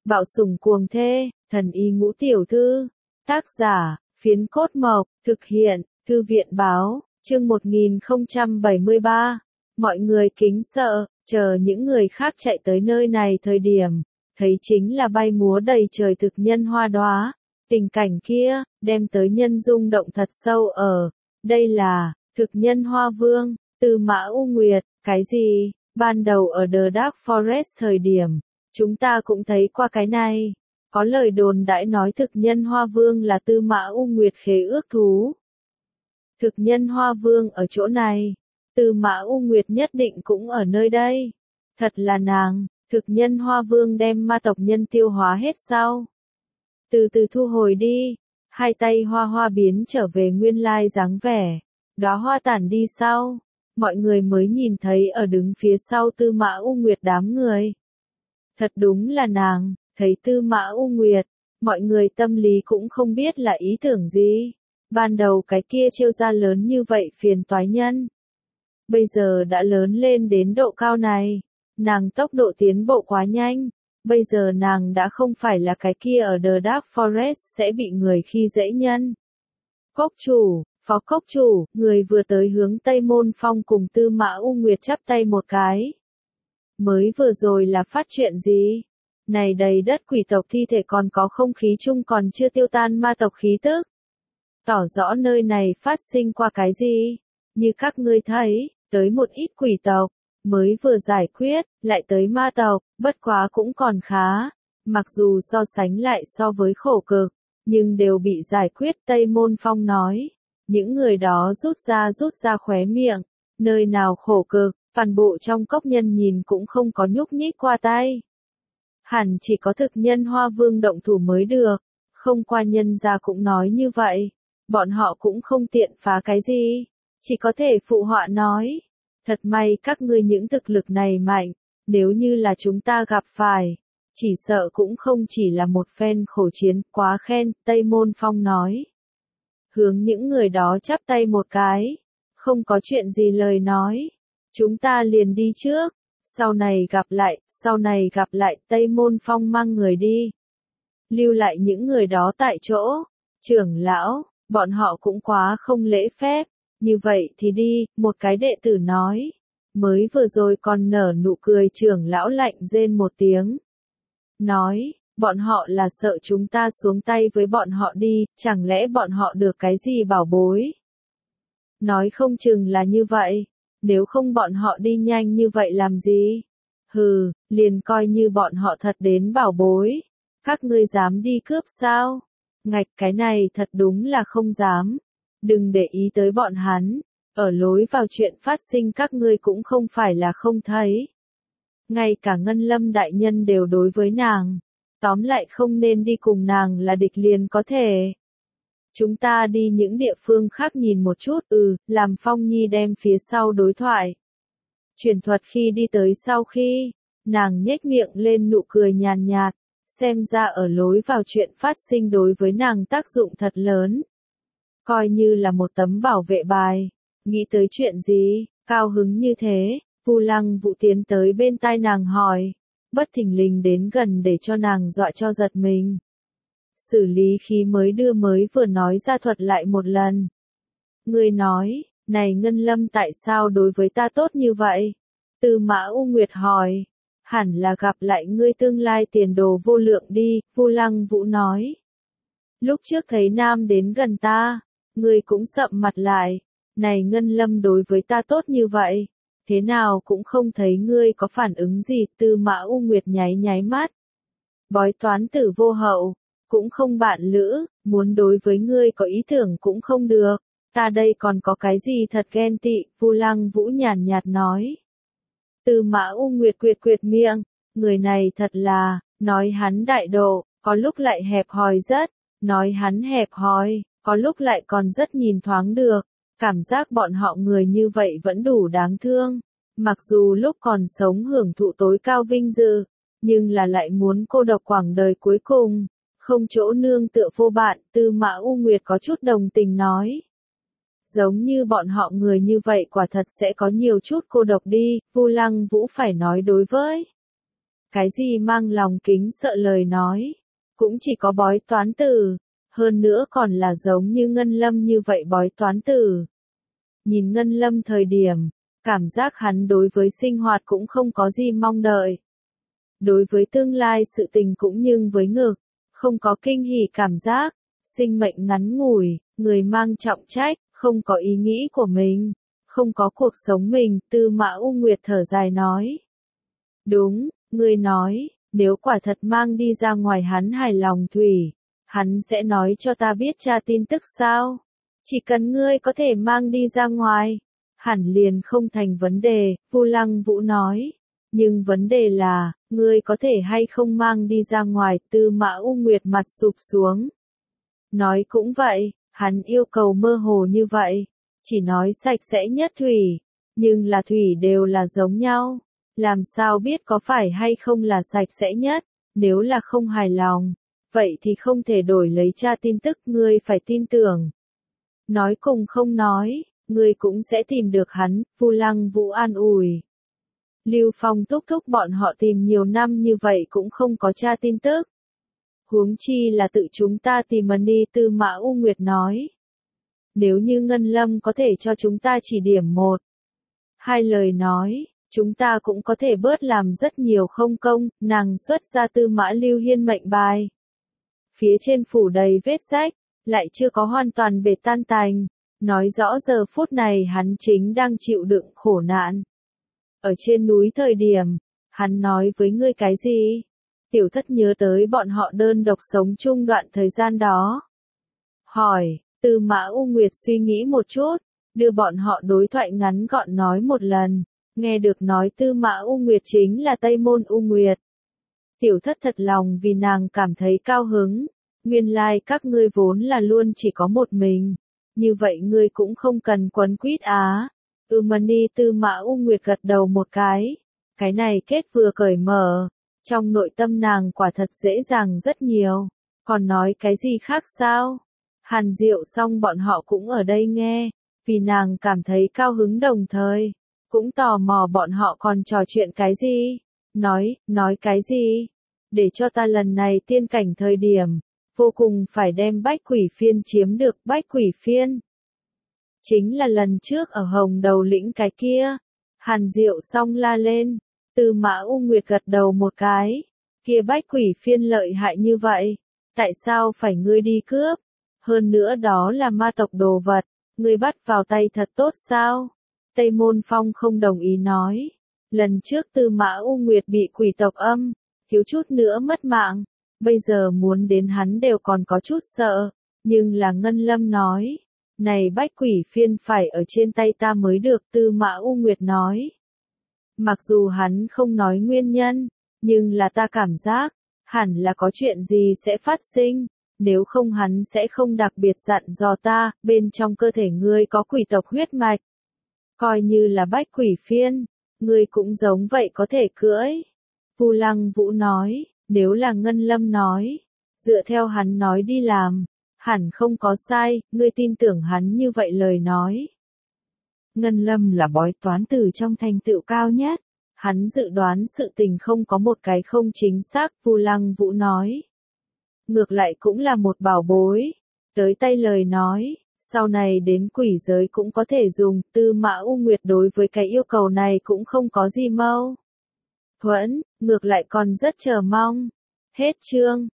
Bạo sủng cuồng thê, thần y ngũ tiểu thư. Tác giả, Phiến Cốt Mộc, thực hiện, Thư viện báo, chương 1073. Mọi người kính sợ, chờ những người khác chạy tới nơi này thời điểm, thấy chính là bay múa đầy trời thực nhân hoa đóa. Tình cảnh kia, đem tới nhân rung động thật sâu ở. Đây là, thực nhân hoa vương, Tư Mã U Nguyệt, cái gì? Ban đầu ở The Dark Forest thời điểm, chúng ta cũng thấy qua cái này. Có lời đồn đãi nói thực nhân hoa vương là Tư Mã U Nguyệt khế ước thú. Thực nhân hoa vương ở chỗ này, Tư Mã U Nguyệt nhất định cũng ở nơi đây. Thật là nàng, thực nhân hoa vương đem ma tộc nhân tiêu hóa hết sao? Từ từ thu hồi đi, hai tay hoa hoa biến trở về nguyên lai dáng vẻ. Đóa hoa tản đi sau, mọi người mới nhìn thấy ở đứng phía sau Tư Mã U Nguyệt đám người. Thật đúng là nàng, thấy Tư Mã U Nguyệt, mọi người tâm lý cũng không biết là ý tưởng gì. Ban đầu cái kia trêu ra lớn như vậy phiền toái nhân. Bây giờ đã lớn lên đến độ cao này, nàng tốc độ tiến bộ quá nhanh. Bây giờ nàng đã không phải là cái kia ở The Dark Forest sẽ bị người khi dễ nhân. Cốc chủ, phó cốc chủ, người vừa tới hướng Tây Môn Phong cùng Tư Mã U Nguyệt chắp tay một cái. Mới vừa rồi là phát chuyện gì? Này đầy đất quỷ tộc thi thể còn có không khí chung còn chưa tiêu tan ma tộc khí tức. Tỏ rõ nơi này phát sinh qua cái gì? Như các ngươi thấy, tới một ít quỷ tộc, mới vừa giải quyết, lại tới ma tộc, bất quá cũng còn khá. Mặc dù so sánh lại so với khổ cực, nhưng đều bị giải quyết. Tây Môn Phong nói. Những người đó rút ra khóe miệng. Nơi nào khổ cực, toàn bộ trong cốc nhân nhìn cũng không có nhúc nhích qua tay. Hẳn chỉ có thực nhân hoa vương động thủ mới được. Không qua nhân ra cũng nói như vậy. Bọn họ cũng không tiện phá cái gì. Chỉ có thể phụ họa nói. Thật may các ngươi những thực lực này mạnh. Nếu như là chúng ta gặp phải, chỉ sợ cũng không chỉ là một phen khổ chiến. Quá khen, Tây Môn Phong nói. Hướng những người đó chắp tay một cái. Không có chuyện gì lời nói. Chúng ta liền đi trước. Sau này gặp lại, Tây Môn Phong mang người đi. Lưu lại những người đó tại chỗ. Trưởng lão, bọn họ cũng quá không lễ phép. Như vậy thì đi, một cái đệ tử nói. Mới vừa rồi còn nở nụ cười, trưởng lão lạnh rên một tiếng. Nói, bọn họ là sợ chúng ta xuống tay với bọn họ đi, chẳng lẽ bọn họ được cái gì bảo bối? Nói không chừng là như vậy, nếu không bọn họ đi nhanh như vậy làm gì? Hừ, liền coi như bọn họ thật đến bảo bối. Các ngươi dám đi cướp sao? Ngạch, cái này thật đúng là không dám. Đừng để ý tới bọn hắn, ở lối vào chuyện phát sinh các ngươi cũng không phải là không thấy. Ngay cả Ngân Lâm đại nhân đều đối với nàng. Tóm lại không nên đi cùng nàng là địch liền có thể. Chúng ta đi những địa phương khác nhìn một chút, làm Phong Nhi đem phía sau đối thoại. Truyền thuật khi đi tới sau khi, nàng nhếch miệng lên nụ cười nhàn nhạt, xem ra ở lối vào chuyện phát sinh đối với nàng tác dụng thật lớn. Coi như là một tấm bảo vệ bài, nghĩ tới chuyện gì, cao hứng như thế, Vu Lăng Vũ tiến tới bên tai nàng hỏi, bất thình lình đến gần để cho nàng dọa cho giật mình. Xử lý khí mới vừa nói ra thuật lại một lần. Ngươi nói, này Ngân Lâm tại sao đối với ta tốt như vậy? Tư Mã U Nguyệt hỏi, hẳn là gặp lại ngươi tương lai tiền đồ vô lượng đi, Vu Lăng Vũ nói. Lúc trước thấy nam đến gần ta, ngươi cũng sậm mặt lại, này Ngân Lâm đối với ta tốt như vậy, thế nào cũng không thấy ngươi có phản ứng gì. Tư Mã U Nguyệt nháy mắt. Bói toán tử vô hậu, cũng không bạn lữ, muốn đối với ngươi có ý tưởng cũng không được, ta đây còn có cái gì thật ghen tị, Vu Lăng Vũ nhàn nhạt nói. Tư Mã U Nguyệt quyệt miệng, người này thật là, nói hắn đại độ, có lúc lại hẹp hòi rất, nói hắn hẹp hòi, có lúc lại còn rất nhìn thoáng được, cảm giác bọn họ người như vậy vẫn đủ đáng thương, mặc dù lúc còn sống hưởng thụ tối cao vinh dự, nhưng là lại muốn cô độc quãng đời cuối cùng, không chỗ nương tựa vô bạn. Tư Mã U Nguyệt có chút đồng tình nói. Giống như bọn họ người như vậy quả thật sẽ có nhiều chút cô độc đi, Vu Lăng Vũ phải nói đối với. cái gì mang lòng kính sợ lời nói, cũng chỉ có bói toán tử, hơn nữa còn là giống như Ngân Lâm như vậy bói toán tử. Nhìn Ngân Lâm thời điểm, cảm giác hắn đối với sinh hoạt cũng không có gì mong đợi. Đối với tương lai sự tình cũng nhưng với ngược, không có kinh hỉ cảm giác, sinh mệnh ngắn ngủi, người mang trọng trách, không có ý nghĩ của mình, không có cuộc sống mình, Tư Mã U Nguyệt thở dài nói. Đúng, ngươi nói, nếu quả thật mang đi ra ngoài hắn hài lòng thủy, hắn sẽ nói cho ta biết tra tin tức sao? Chỉ cần ngươi có thể mang đi ra ngoài, hẳn liền không thành vấn đề, Vu Lăng Vũ nói. Nhưng vấn đề là, ngươi có thể hay không mang đi ra ngoài, Tư Mã U Nguyệt mặt sụp xuống. Nói cũng vậy, hắn yêu cầu mơ hồ như vậy, chỉ nói sạch sẽ nhất thủy, nhưng là thủy đều là giống nhau, làm sao biết có phải hay không là sạch sẽ nhất, nếu là không hài lòng, vậy thì không thể đổi lấy tra tin tức, ngươi phải tin tưởng. Nói cùng không nói, ngươi cũng sẽ tìm được hắn, Vu Lăng Vũ an ủi. Lưu Phong thúc thúc bọn họ tìm nhiều năm như vậy cũng không có tra tin tức. Huống chi là tự chúng ta tìm đi, Tư Mã U Nguyệt nói. Nếu như Ngân Lâm có thể cho chúng ta chỉ điểm một, hai lời nói, chúng ta cũng có thể bớt làm rất nhiều không công, nàng xuất ra Tư Mã Lưu Hiên mệnh bài. Phía trên phủ đầy vết rách, lại chưa có hoàn toàn bể tan tành, nói rõ giờ phút này hắn chính đang chịu đựng khổ nạn. Ở trên núi thời điểm, hắn nói với ngươi cái gì? Tiểu Thất nhớ tới bọn họ đơn độc sống chung đoạn thời gian đó. Hỏi, Tư Mã U Nguyệt suy nghĩ một chút, đưa bọn họ đối thoại ngắn gọn nói một lần, nghe được nói Tư Mã U Nguyệt chính là Tây Môn U Nguyệt. Tiểu Thất thật lòng vì nàng cảm thấy cao hứng, nguyên lai các ngươi vốn là luôn chỉ có một mình, như vậy ngươi cũng không cần quấn quýt á. Mani, Tư Mã U Nguyệt gật đầu một cái này kết vừa cởi mở, trong nội tâm nàng quả thật dễ dàng rất nhiều, còn nói cái gì khác sao? Hàn Diệu xong bọn họ cũng ở đây nghe, vì nàng cảm thấy cao hứng đồng thời, cũng tò mò bọn họ còn trò chuyện cái gì, nói cái gì, để cho ta lần này tiên cảnh thời điểm, vô cùng phải đem Bách Quỷ Phiên chiếm được. Bách Quỷ Phiên chính là lần trước ở Hồng Đầu Lĩnh cái kia. Hàn Diệu xong la lên, Tư Mã U Nguyệt gật đầu một cái, kia Bách Quỷ Phiên lợi hại như vậy, tại sao phải ngươi đi cướp? Hơn nữa đó là ma tộc đồ vật, ngươi bắt vào tay thật tốt sao? Tây Môn Phong không đồng ý nói, lần trước Tư Mã U Nguyệt bị quỷ tộc âm, thiếu chút nữa mất mạng, bây giờ muốn đến hắn đều còn có chút sợ, nhưng là Ngân Lâm nói, này Bách Quỷ Phiên phải ở trên tay ta mới được, Tư Mã U Nguyệt nói. Mặc dù hắn không nói nguyên nhân, nhưng là ta cảm giác, hẳn là có chuyện gì sẽ phát sinh, nếu không hắn sẽ không đặc biệt dặn dò ta, bên trong cơ thể ngươi có quỷ tộc huyết mạch. Coi như là Bách Quỷ Phiên, ngươi cũng giống vậy có thể cưỡi. Vu Lăng Vũ nói, nếu là Ngân Lâm nói, dựa theo hắn nói đi làm, hẳn không có sai, ngươi tin tưởng hắn như vậy lời nói. Ngân Lâm là bói toán tử trong thành tựu cao nhất, hắn dự đoán sự tình không có một cái không chính xác, Vu Lăng Vũ nói. Ngược lại cũng là một bảo bối, tới tay lời nói, sau này đến quỷ giới cũng có thể dùng, Tư Mã U Nguyệt đối với cái yêu cầu này cũng không có gì mâu thuẫn, ngược lại còn rất chờ mong. Hết chương.